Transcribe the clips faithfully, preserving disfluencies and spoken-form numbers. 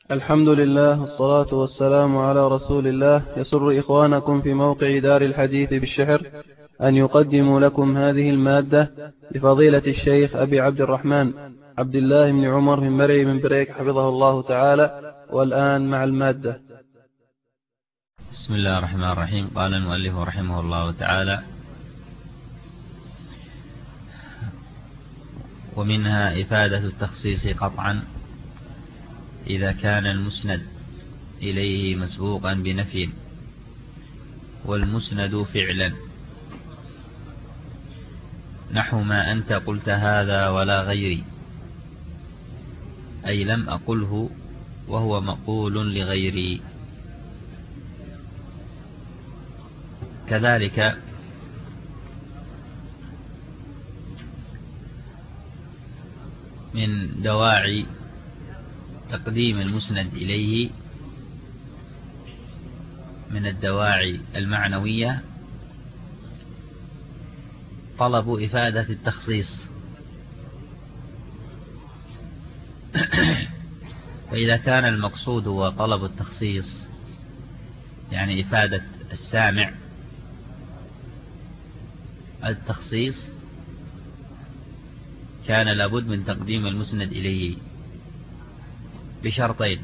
الحمد لله والصلاة والسلام على رسول الله. يسر إخوانكم في موقع دار الحديث بالشحر أن يقدموا لكم هذه المادة لفضيلة الشيخ أبي عبد الرحمن عبد الله بن عمر بن مري بن بريك حفظه الله تعالى. والآن مع المادة. بسم الله الرحمن الرحيم. قال المؤلف رحمه الله تعالى: ومنها إفادة التخصيص قطعا إذا كان المسند إليه مسبوقا بنفي والمسند فعلا، نحو ما أنت قلت هذا ولا غيري، أي لم أقله وهو مقول لغيري. كذلك من دواعي تقديم المسند إليه، من الدواعي المعنوية، طلب إفادة التخصيص. فإذا كان المقصود هو طلب التخصيص، يعني إفادة السامع التخصيص، كان لابد من تقديم المسند إليه بشرطين: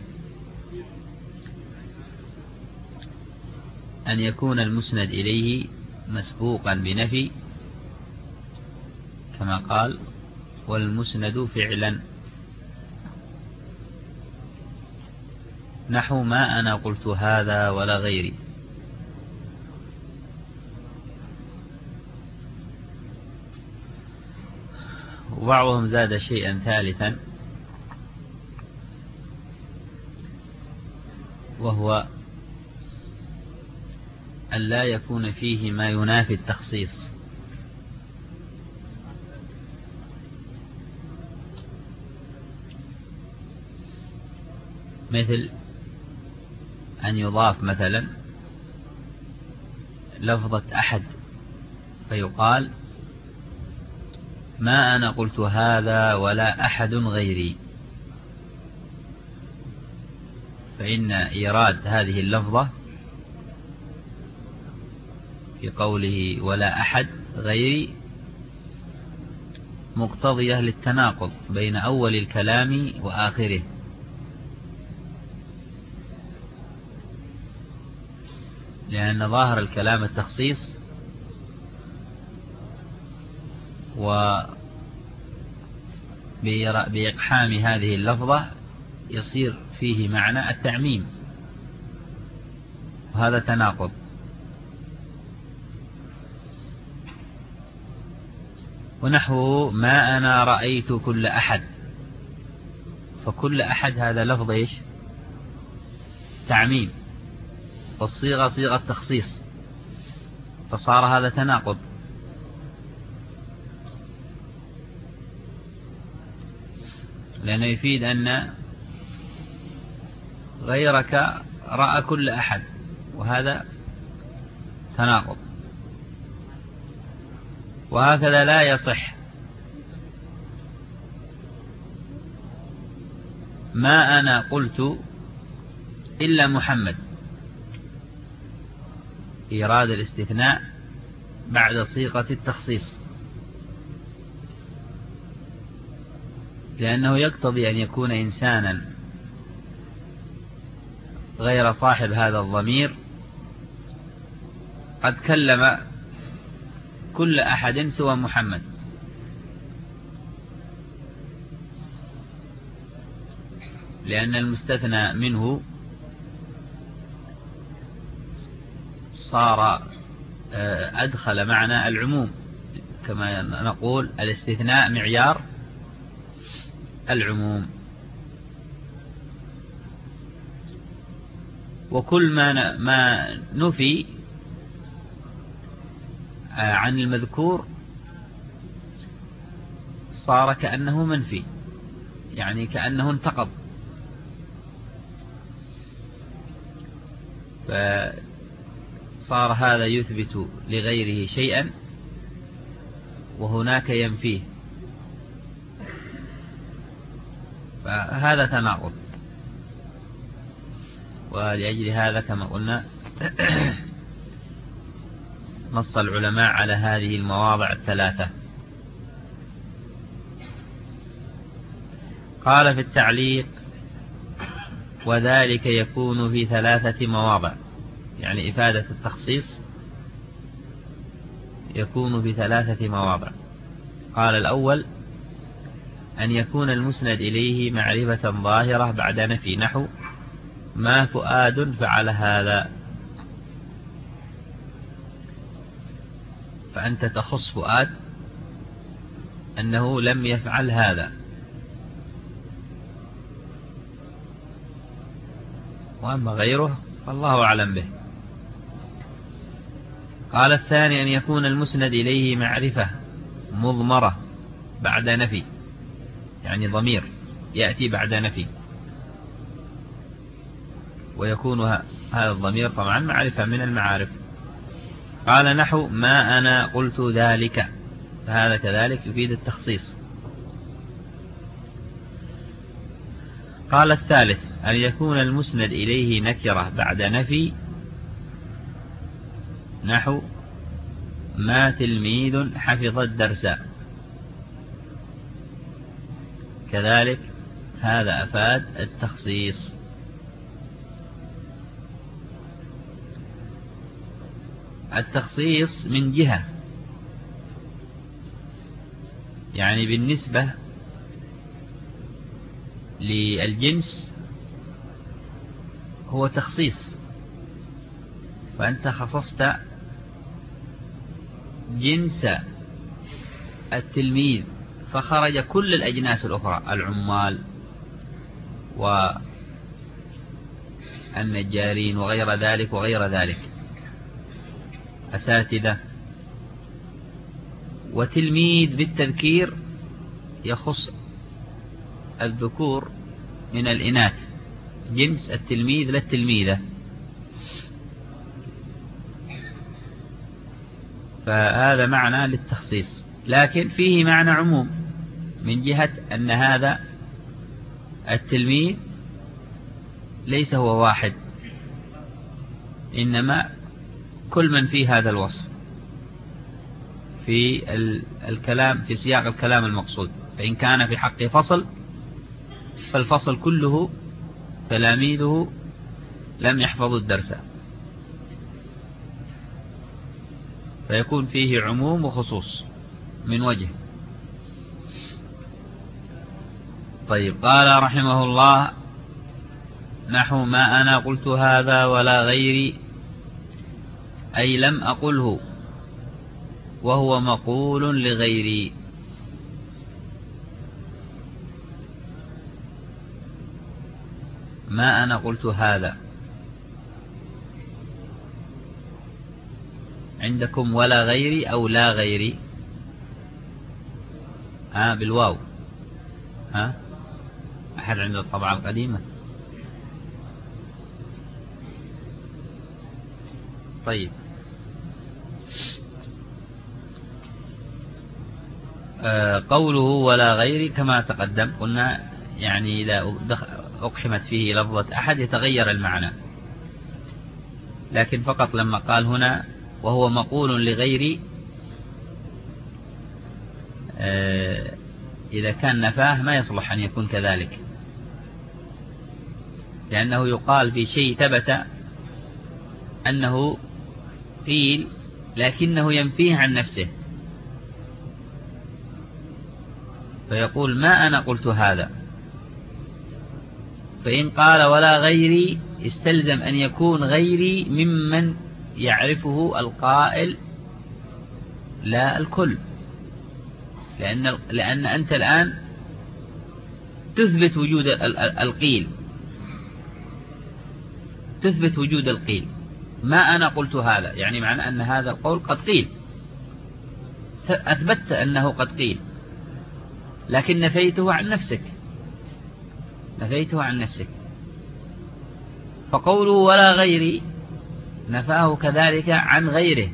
أن يكون المسند إليه مسبوقا بنفي كما قال والمسند فعلا، نحو ما أنا قلت هذا ولا غيري. وبعضهم زاد شيئا ثالثا، وهو أن لا يكون فيه ما ينافي التخصيص، مثل أن يضاف مثلا لفظة أحد فيقال ما أنا قلت هذا ولا أحد غيري، فإن إيراد هذه اللفظة في قوله ولا أحد غيري مقتضية للتناقض بين أول الكلام وآخره، لأن ظاهر الكلام التخصيص، وبإقحام هذه اللفظة يصير فيه معنى التعميم، وهذا تناقض. ونحو ما أنا رأيت كل أحد، فكل أحد هذا لفظ إيش؟ تعميم، والصيغة صيغة تخصيص، فصار هذا تناقض. لأنه يفيد أن غيرك رأى كل أحد، وهذا تناقض. وهكذا لا يصح ما أنا قلت إلا محمد، إيراد الاستثناء بعد صيغة التخصيص، لأنه يقتضي أن يكون إنسانا غير صاحب هذا الضمير قد كلم كل أحد سوى محمد، لأن المستثنى منه صار أدخل معنى العموم، كما نقول الاستثناء معيار العموم. وكل ما ما نفي عن المذكور صار كأنه منفي، يعني كأنه انتقض. فصار هذا يثبت لغيره شيئا وهناك ينفيه، فهذا تناقض. ولأجل هذا كما قلنا نص العلماء على هذه المواضع الثلاثة. قال في التعليق: وذلك يكون في ثلاثة مواضع، يعني إفادة التخصيص يكون في ثلاثة مواضع. قال: الأول أن يكون المسند إليه معرفة ظاهرة بعد نفي، نحو ما فؤاد فعل هذا، فأنت تخص فؤاد أنه لم يفعل هذا، وأما غيره فالله أعلم به. قال: الثاني أن يكون المسند إليه معرفة مضمرة بعد نفي، يعني ضمير يأتي بعد نفي، ويكون هذا الضمير طبعا معرفة من المعارف. قال: نحو ما أنا قلت ذلك، فهذا كذلك يفيد التخصيص. قال: الثالث أن يكون المسند إليه نكرة بعد نفي، نحو ما تلميذ حفظ الدرس، كذلك هذا أفاد التخصيص. التخصيص من جهة، يعني بالنسبة للجنس هو تخصيص، فأنت خصصت جنس التلميذ فخرج كل الأجناس الأخرى، العمال والنجارين وغير ذلك وغير ذلك، أساتذة. وتلميذ بالتذكير يخص الذكور من الإناث، جنس التلميذ لا التلميذة، فهذا معنى للتخصيص. لكن فيه معنى عموم من جهة أن هذا التلميذ ليس هو واحد، إنما كل من في هذا الوصف في الكلام، في سياق الكلام المقصود. فإن كان في حق فصل فالفصل كله تلاميذه لم يحفظوا الدرس، فيكون فيه عموم وخصوص من وجه. طيب، قال رحمه الله: نحو ما أنا قلت هذا ولا غيري، أي لم أقله وهو مقول لغيري. ما أنا قلت هذا، عندكم ولا غيري أو لا غيري؟ ها بالواو؟ ها أحد عنده الطبعة القديمة؟ طيب، آه قوله ولا غيري كما تقدم قلنا، يعني إذا أقحمت فيه لفظة أحد يتغير المعنى، لكن فقط لما قال هنا وهو مقول لغيري، آه إذا كان نفاه ما يصلح أن يكون كذلك، لأنه يقال في شيء ثبت أنه قيل لكنه ينفيه عن نفسه، فيقول ما أنا قلت هذا. فإن قال ولا غيري استلزم أن يكون غيري ممن يعرفه القائل لا الكل، لأن, لأن أنت الآن تثبت وجود القيل، تثبت وجود القيل. ما أنا قلت هذا يعني معنى أن هذا القول قد قيل، أثبتت أنه قد قيل، لكن نفيته عن نفسك، نفيته عن نفسك. فقوله ولا غيري نفاه كذلك عن غيره،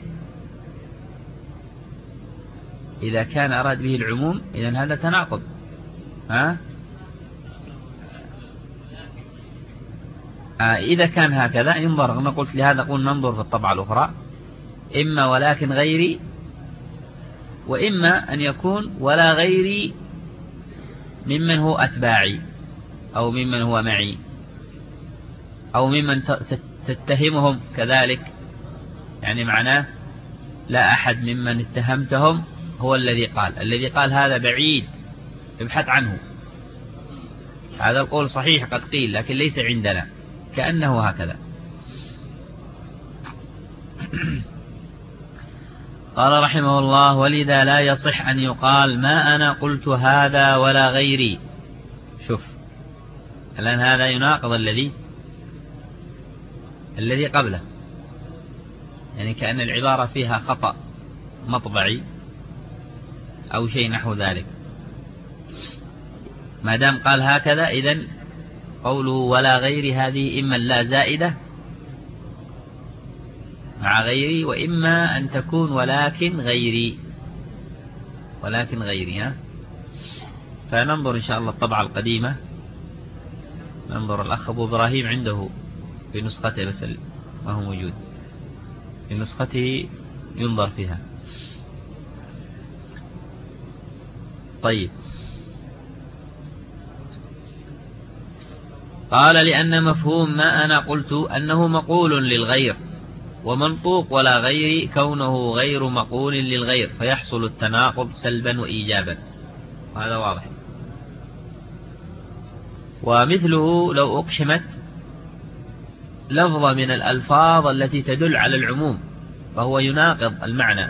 إذا كان أراد به العموم إذن هذا تناقض. ها إذا كان هكذا ينظر، أنا قلت لهذا قل ننظر في الطبعة الأخرى، إما ولكن غيري، وإما أن يكون ولا غيري ممن هو أتباعي أو ممن هو معي أو ممن تتهمهم كذلك، يعني معناه لا أحد ممن اتهمتهم هو الذي قال، الذي قال هذا بعيد ابحث عنه، هذا القول صحيح قد قيل لكن ليس عندنا، كأنه هكذا. قال رحمه الله: ولذا لا يصح أن يقال ما أنا قلت هذا ولا غيري. شوف الآن هذا يناقض الذي الذي قبله، يعني كأن العبارة فيها خطأ مطبعي أو شيء نحو ذلك. ما دام قال هكذا إذن قوله ولا غيري هذه إما لا زائدة مع غيري، وإما أن تكون ولكن غيري، ولكن غيري. ها؟ فننظر إن شاء الله الطبعة القديمة، ننظر الأخ أبو إبراهيم عنده في نسخته، بس ما هو موجود في نسخته، ينظر فيها. طيب، قال: لأن مفهوم ما أنا قلت أنه مقول للغير، ومنطوق ولا غير كونه غير مقول للغير، فيحصل التناقض سلبا وإيجابا، وهذا واضح. ومثله لو أقحمت لفظة من الألفاظ التي تدل على العموم فهو يناقض المعنى،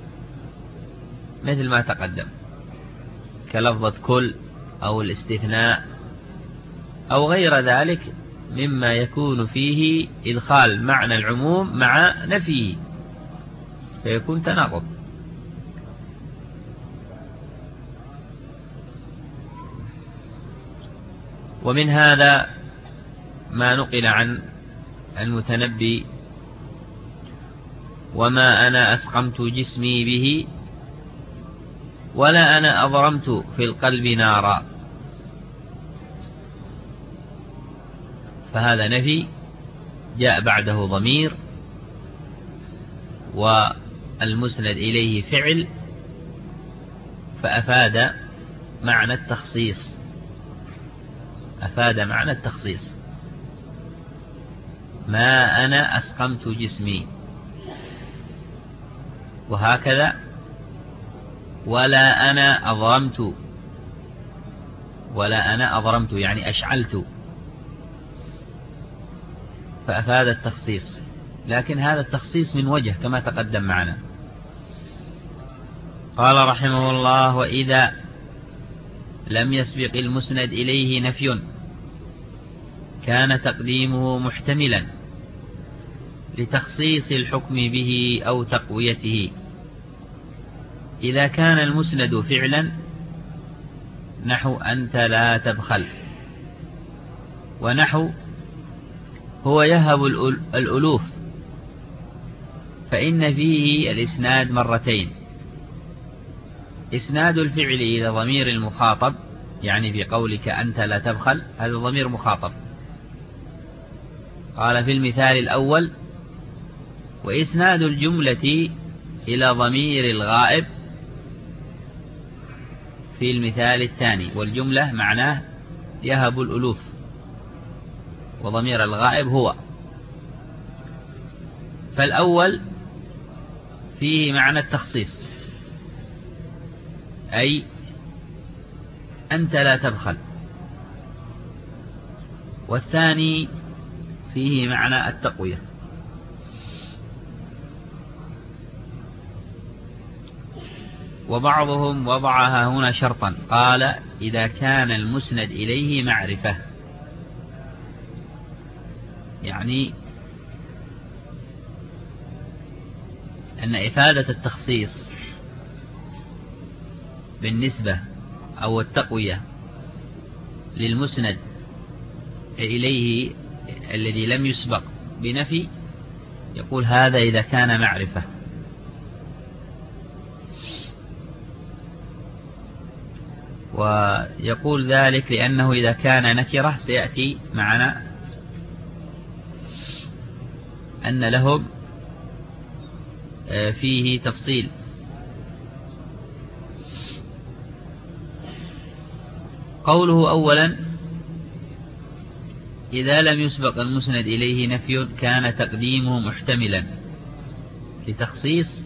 مثل ما تقدم كلفظة كل أو الاستثناء أو غير ذلك مما يكون فيه إدخال معنى العموم مع نفيه، فيكون تناقض. ومن هذا ما نقل عن المتنبي: وما أنا أسقمت جسمي به ولا أنا أضرمت في القلب نارا. فهذا نفي جاء بعده ضمير، والمسند إليه فعل، فأفاد معنى التخصيص، أفاد معنى التخصيص. ما أنا أسقمت جسمي، وهكذا ولا أنا أضرمت، ولا أنا أضرمت يعني أشعلت، فأفاد التخصيص، لكن هذا التخصيص من وجه كما تقدم معنا. قال رحمه الله: وإذا لم يسبق المسند إليه نفي كان تقديمه محتملا لتخصيص الحكم به أو تقويته. إذا كان المسند فعلا نحو أنت لا تبخل، ونحو هو يهب الألوف، فإن فيه الإسناد مرتين: إسناد الفعل إلى ضمير المخاطب، يعني بقولك أنت لا تبخل، هذا ضمير مخاطب. قال في المثال الأول: وإسناد الجملة إلى ضمير الغائب في المثال الثاني، والجملة معناه يهب الألوف، وضمير الغائب هو. فالأول فيه معنى التخصيص، أي أنت لا تبخل، والثاني فيه معنى التقوية. وبعضهم وضعها هنا شرطا، قال: إذا كان المسند إليه معرفة، يعني أن إفادة التخصيص بالنسبة أو التقوية للمسند إليه الذي لم يسبق بنفي، يقول هذا إذا كان معرفة. ويقول ذلك لأنه إذا كان نكرة سيأتي معنا أن لهم فيه تفصيل. قوله أولا إذا لم يسبق المسند إليه نفي كان تقديمه محتملا لتخصيص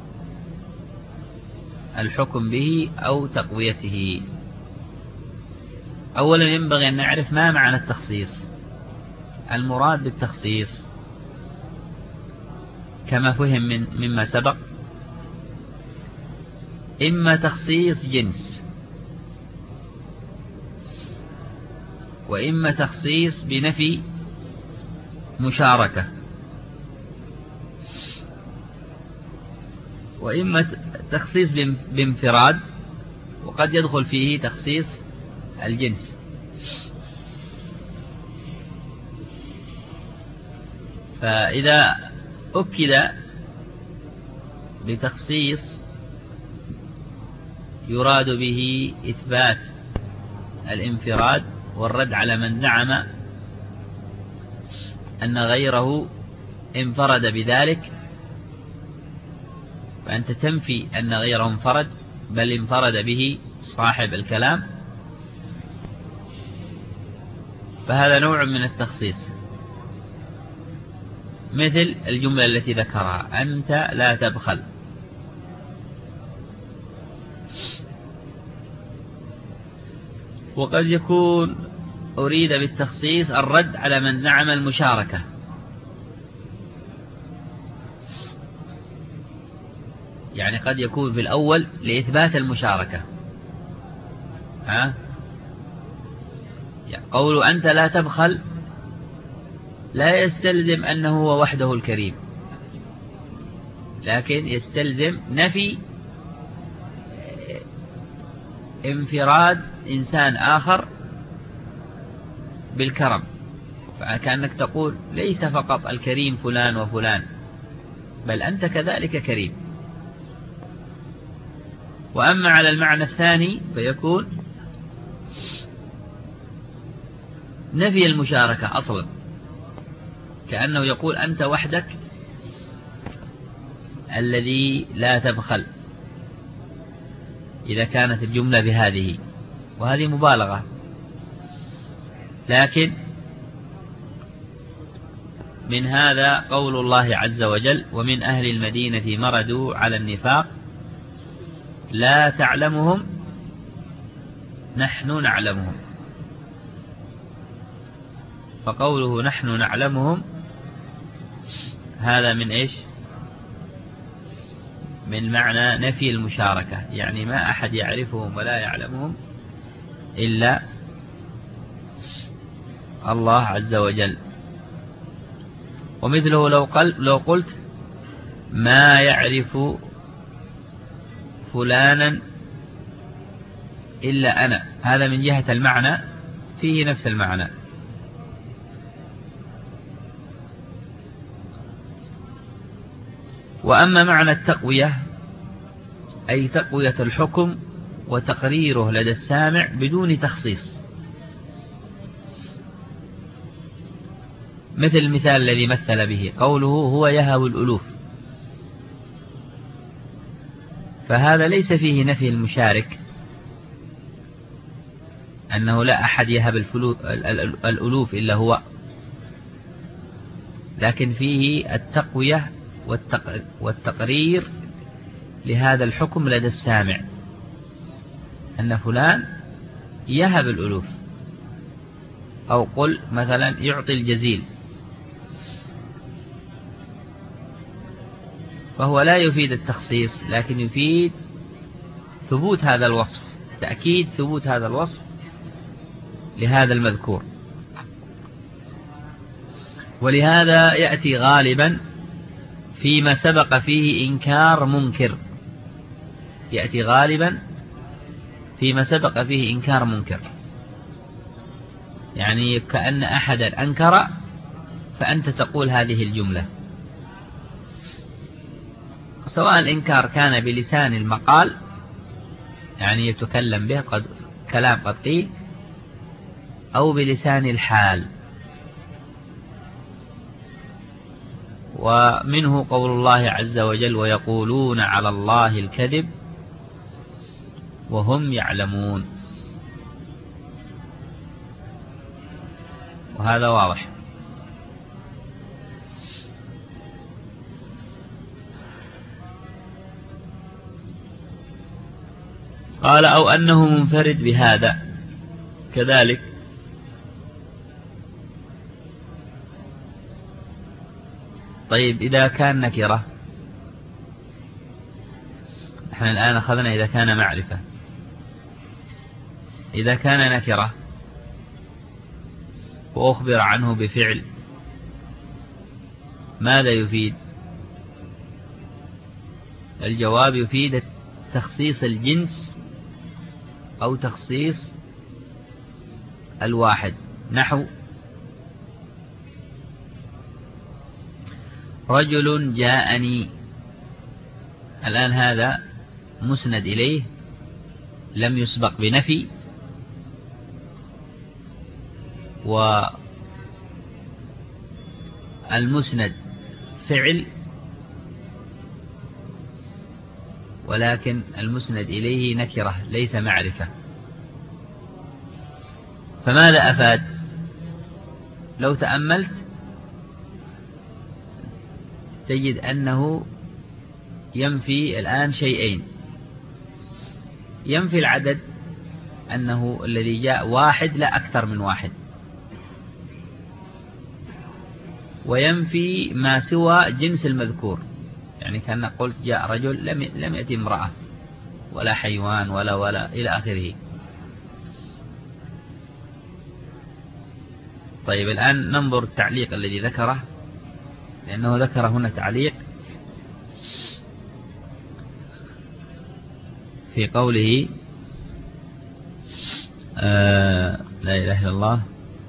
الحكم به أو تقويته. أولا ينبغي أن نعرف ما معنى التخصيص. المراد بالتخصيص كما فهم من مما سبق إما تخصيص جنس، وإما تخصيص بنفي مشاركة، وإما تخصيص بانفراد، وقد يدخل فيه تخصيص الجنس. فإذا أكد بتخصيص يراد به إثبات الانفراد والرد على من زعم أن غيره انفرد بذلك، فأنت تنفي أن غيره انفرد بل انفرد به صاحب الكلام، فهذا نوع من التخصيص. مثل الجملة التي ذكرها أنت لا تبخل. وقد يكون أريد بالتخصيص الرد على من زعم المشاركة، يعني قد يكون في الأول لإثبات المشاركة. ها؟ يعني قول أنت لا تبخل لا يستلزم أنه هو وحده الكريم، لكن يستلزم نفي انفراد إنسان آخر بالكرم، فكأنك تقول ليس فقط الكريم فلان وفلان بل أنت كذلك كريم. وأما على المعنى الثاني فيكون نفي المشاركة أصلا، كأنه يقول أنت وحدك الذي لا تبخل، إذا كانت الجملة بهذه، وهذه مبالغة. لكن من هذا قول الله عز وجل ومن أهل المدينة مردوا على النفاق لا تعلمهم نحن نعلمهم. فقوله نحن نعلمهم هذا من إيش؟ من معنى نفي المشاركة، يعني ما أحد يعرفهم ولا يعلمهم إلا الله عز وجل. ومثله لو, قل لو قلت ما يعرف فلانا إلا أنا، هذا من جهة المعنى فيه نفس المعنى. وأما معنى التقوية أي تقوية الحكم وتقريره لدى السامع بدون تخصيص، مثل المثال الذي مثل به قوله هو يهب الألوف، فهذا ليس فيه نفي المشارك أنه لا أحد يهب الألوف إلا هو، لكن فيه التقوية والتقرير لهذا الحكم لدى السامع أن فلان يهب الألوف، أو قل مثلا يعطي الجزيل، فهو لا يفيد التخصيص لكن يفيد ثبوت هذا الوصف، تأكيد ثبوت هذا الوصف لهذا المذكور. ولهذا يأتي غالبا فيما سبق فيه إنكار منكر، يأتي غالبا فيما سبق فيه إنكار منكر، يعني كأن أحدا أنكر فأنت تقول هذه الجملة، سواء الإنكار كان بلسان المقال يعني يتكلم به قد كلام قد قيل، أو بلسان الحال. ومنه قول الله عز وجل ويقولون على الله الكذب وهم يعلمون، وهذا واضح. قال أو أنه منفرد بهذا كذلك. طيب إذا كان نكرة، نحن الآن أخذنا إذا كان معرفة. إذا كان نكرة وأخبر عنه بفعل ماذا يفيد؟ الجواب يفيد تخصيص الجنس أو تخصيص الواحد. نحو رجل جاءني، الآن هذا مسند إليه لم يسبق بنفي، والمسند فعل ولكن المسند إليه نكرة ليس معرفة. فماذا أفاد؟ لو تأملت تجد أنه ينفي الآن شيئين. ينفي العدد، أنه الذي جاء واحد لا أكثر من واحد، وينفي ما سوى جنس المذكور. يعني كان قلت جاء رجل لم لم يأتي امرأة ولا حيوان ولا ولا إلى آخره. طيب الآن ننظر التعليق الذي ذكره، لأنه ذكر هنا تعليق في قوله آه لا إله إلا الله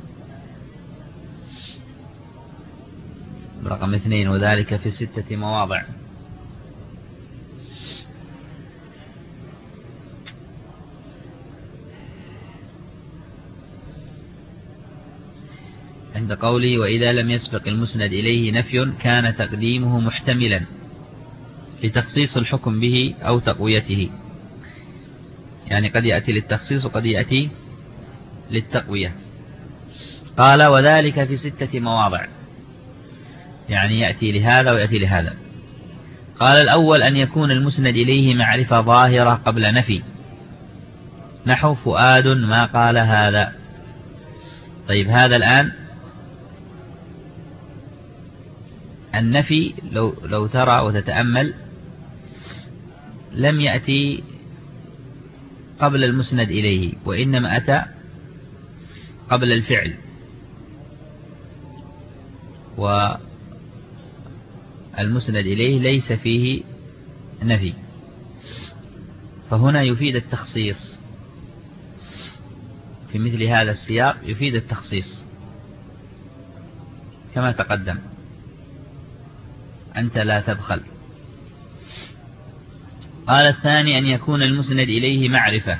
رقم اثنين وذلك في ستة مواضع. عند قوله وإذا لم يسبق المسند إليه نفي كان تقديمه محتملا لتخصيص الحكم به أو تقويته. يعني قد يأتي للتخصيص وقد يأتي للتقوية. قال وذلك في ستة مواضع، يعني يأتي لهذا ويأتي لهذا. قال الأول أن يكون المسند إليه معرفة ظاهرة قبل نفي، نحو فؤاد ما قال هذا. طيب هذا الآن النفي لو, لو ترى وتتأمل لم يأتي قبل المسند إليه، وإنما أتى قبل الفعل، والمسند إليه ليس فيه نفي، فهنا يفيد التخصيص. في مثل هذا السياق يفيد التخصيص كما تقدم، أنت لا تبخل. قال الثاني أن يكون المسند إليه معرفة،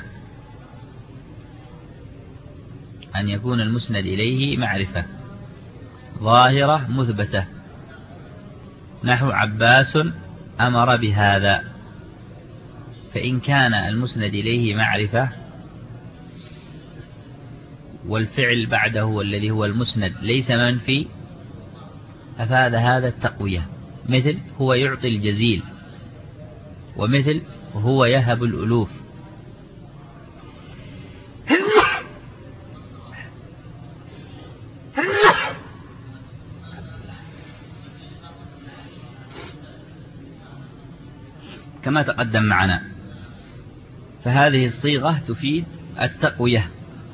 أن يكون المسند إليه معرفة ظاهرة مثبتة، نحو عباس أمر بهذا. فإن كان المسند إليه معرفة والفعل بعده الذي هو المسند ليس منفي أفاد هذا التقوية، مثل هو يعطي الجزيل، ومثل هو يهب الألوف. كما تقدم معنا، فهذه الصيغة تفيد التقوية.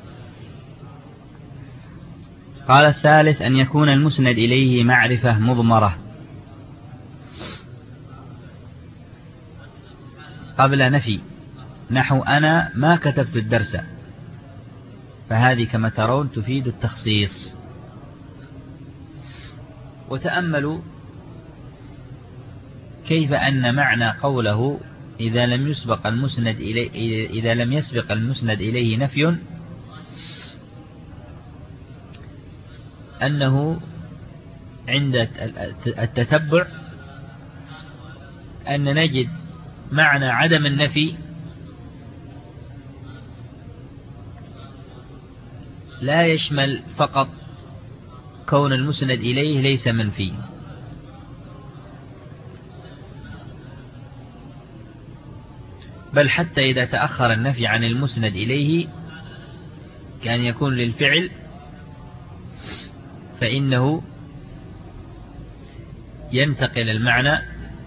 قال الثالث أن يكون المسند إليه معرفة مضمرة قبل نفي، نحو أنا ما كتبت الدرس، فهذه كما ترون تفيد التخصيص. وتأملوا كيف أن معنى قوله إذا لم يسبق المسند إليه إذا لم يسبق المسند إليه نفي أنه عند التتبع أن نجد معنى عدم النفي لا يشمل فقط كون المسند إليه ليس منفي، بل حتى إذا تأخر النفي عن المسند إليه كان يكون للفعل فإنه ينتقل المعنى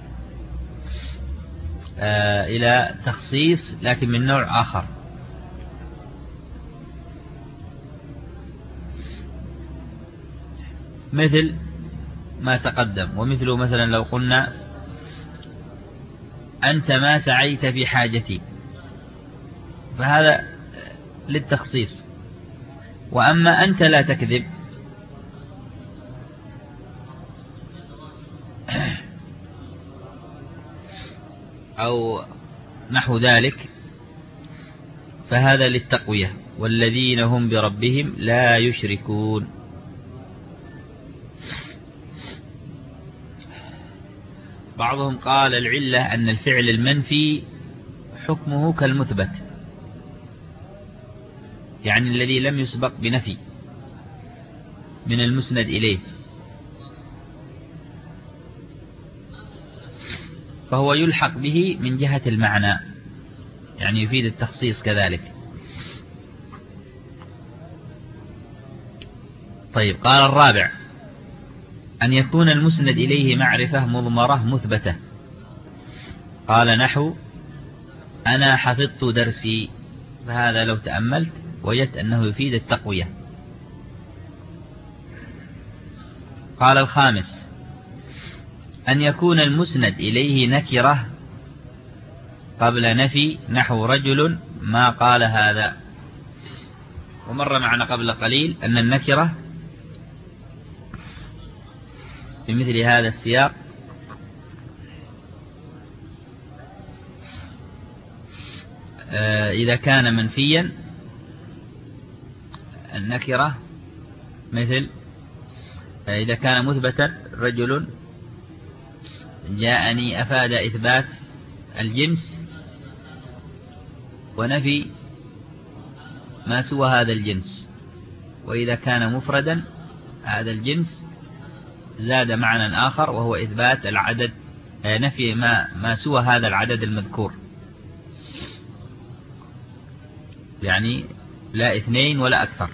آه إلى تخصيص لكن من نوع آخر. مثل ما تقدم، ومثله مثلا لو قلنا أنت ما سعيت في حاجتي، فهذا للتخصيص. وأما أنت لا تكذب أو نحو ذلك فهذا للتقوية. والذين هم بربهم لا يشركون. بعضهم قال العلة أن الفعل المنفي حكمه كالمثبت، يعني الذي لم يسبق بنفي من المسند إليه، فهو يلحق به من جهة المعنى، يعني يفيد التخصيص كذلك. طيب، قال الرابع أن يكون المسند إليه معرفة مضمرة مثبتة. قال نحو أنا حفظت درسي، فهذا لو تأملت وجدت أنه يفيد التقوية. قال الخامس أن يكون المسند إليه نكرة قبل نفي، نحو رجل ما قال هذا. ومر معنا قبل قليل أن النكرة في مثل هذا السياق إذا كان منفيا النكرة، مثل إذا كان مثبتا رجل جاءني أفاد إثبات الجنس ونفي ما سوى هذا الجنس. وإذا كان مفردا هذا الجنس زاد معنى آخر وهو إثبات العدد، نفي ما ما سوى هذا العدد المذكور، يعني لا اثنين ولا أكثر.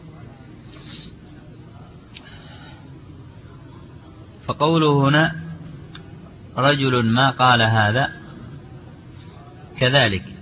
فقوله هنا رجل ما قال هذا كذلك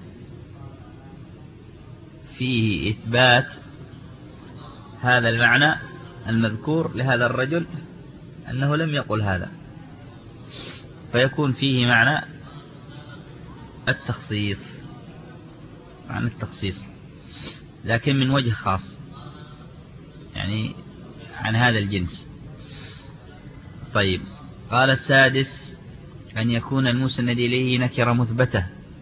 فيه إثبات هذا المعنى المذكور لهذا الرجل أنه لم يقل هذا، فيكون فيه معنى التخصيص، معنى التخصيص لكن من وجه خاص، يعني عن هذا الجنس. طيب، قال السادس أن يكون المسند إليه نكرة مثبتة،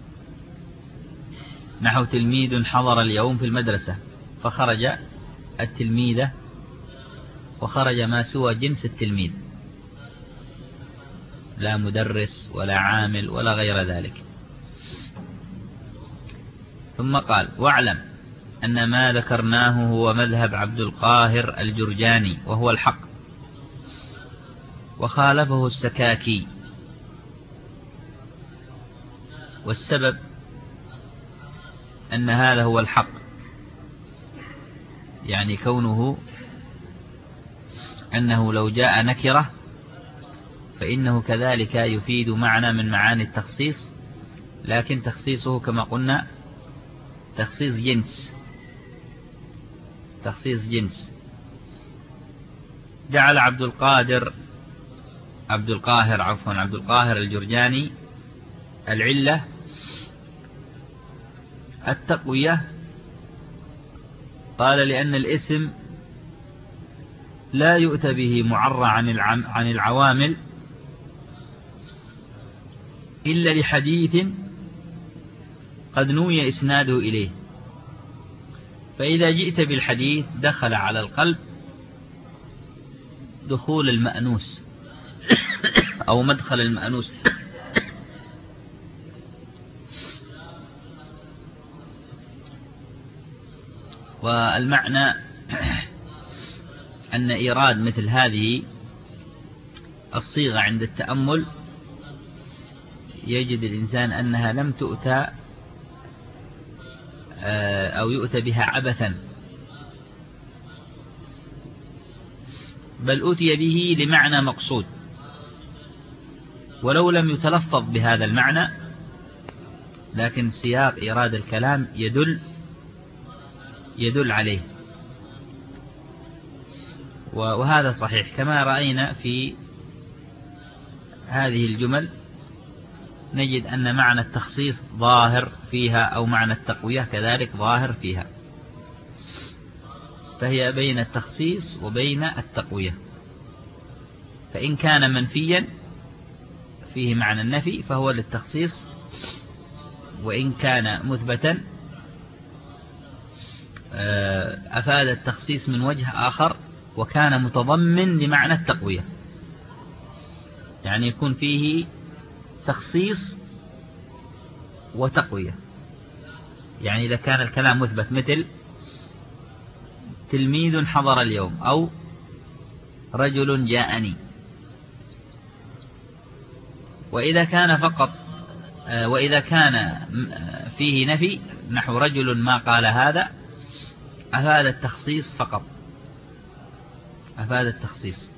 نحو تلميذ حضر اليوم في المدرسة، فخرج التلميذ وخرج ما سوى جنس التلميذ، لا مدرس ولا عامل ولا غير ذلك. ثم قال واعلم أن ما ذكرناه هو مذهب عبد القاهر الجرجاني وهو الحق، وخالفه السكاكي. والسبب أن هذا هو الحق، يعني كونه أنه لو جاء نكرة فإنه كذلك يفيد معنى من معاني التخصيص، لكن تخصيصه كما قلنا تخصيص جنس، تخصيص جنس. جعل عبد القادر عبد القاهر عفوا عبد القاهر الجرجاني العلة التقوية. قال لأن الاسم لا يؤتى به معرى عن عن العوامل إلا لحديث قد نوي إسناده إليه، فإذا جئت بالحديث دخل على القلب دخول المأنوس أو مدخل المأنوس. والمعنى أن إيراد مثل هذه الصيغة عند التأمل يجد الإنسان أنها لم تؤتى أو يؤتى بها عبثا، بل أتي به لمعنى مقصود، ولو لم يتلفظ بهذا المعنى لكن سياق إيراد الكلام يدل يدل عليه. وهذا صحيح كما رأينا في هذه الجمل، نجد أن معنى التخصيص ظاهر فيها أو معنى التقوية كذلك ظاهر فيها، فهي بين التخصيص وبين التقوية. فإن كان منفيا فيه معنى النفي فهو للتخصيص، وإن كان مثبتا أفاد التخصيص من وجه آخر وكان متضمن لمعنى التقوية، يعني يكون فيه تخصيص وتقوية. يعني إذا كان الكلام مثبت مثل تلميذ حضر اليوم أو رجل جاءني، وإذا كان فقط وإذا كان فيه نفي نحو رجل ما قال هذا أفاد التخصيص فقط، أفاد التخصيص.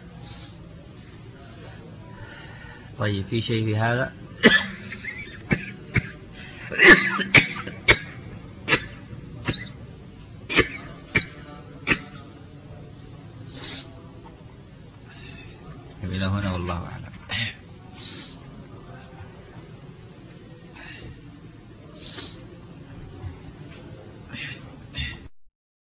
طيب في شيء في هذا؟ إلى هنا والله أعلم.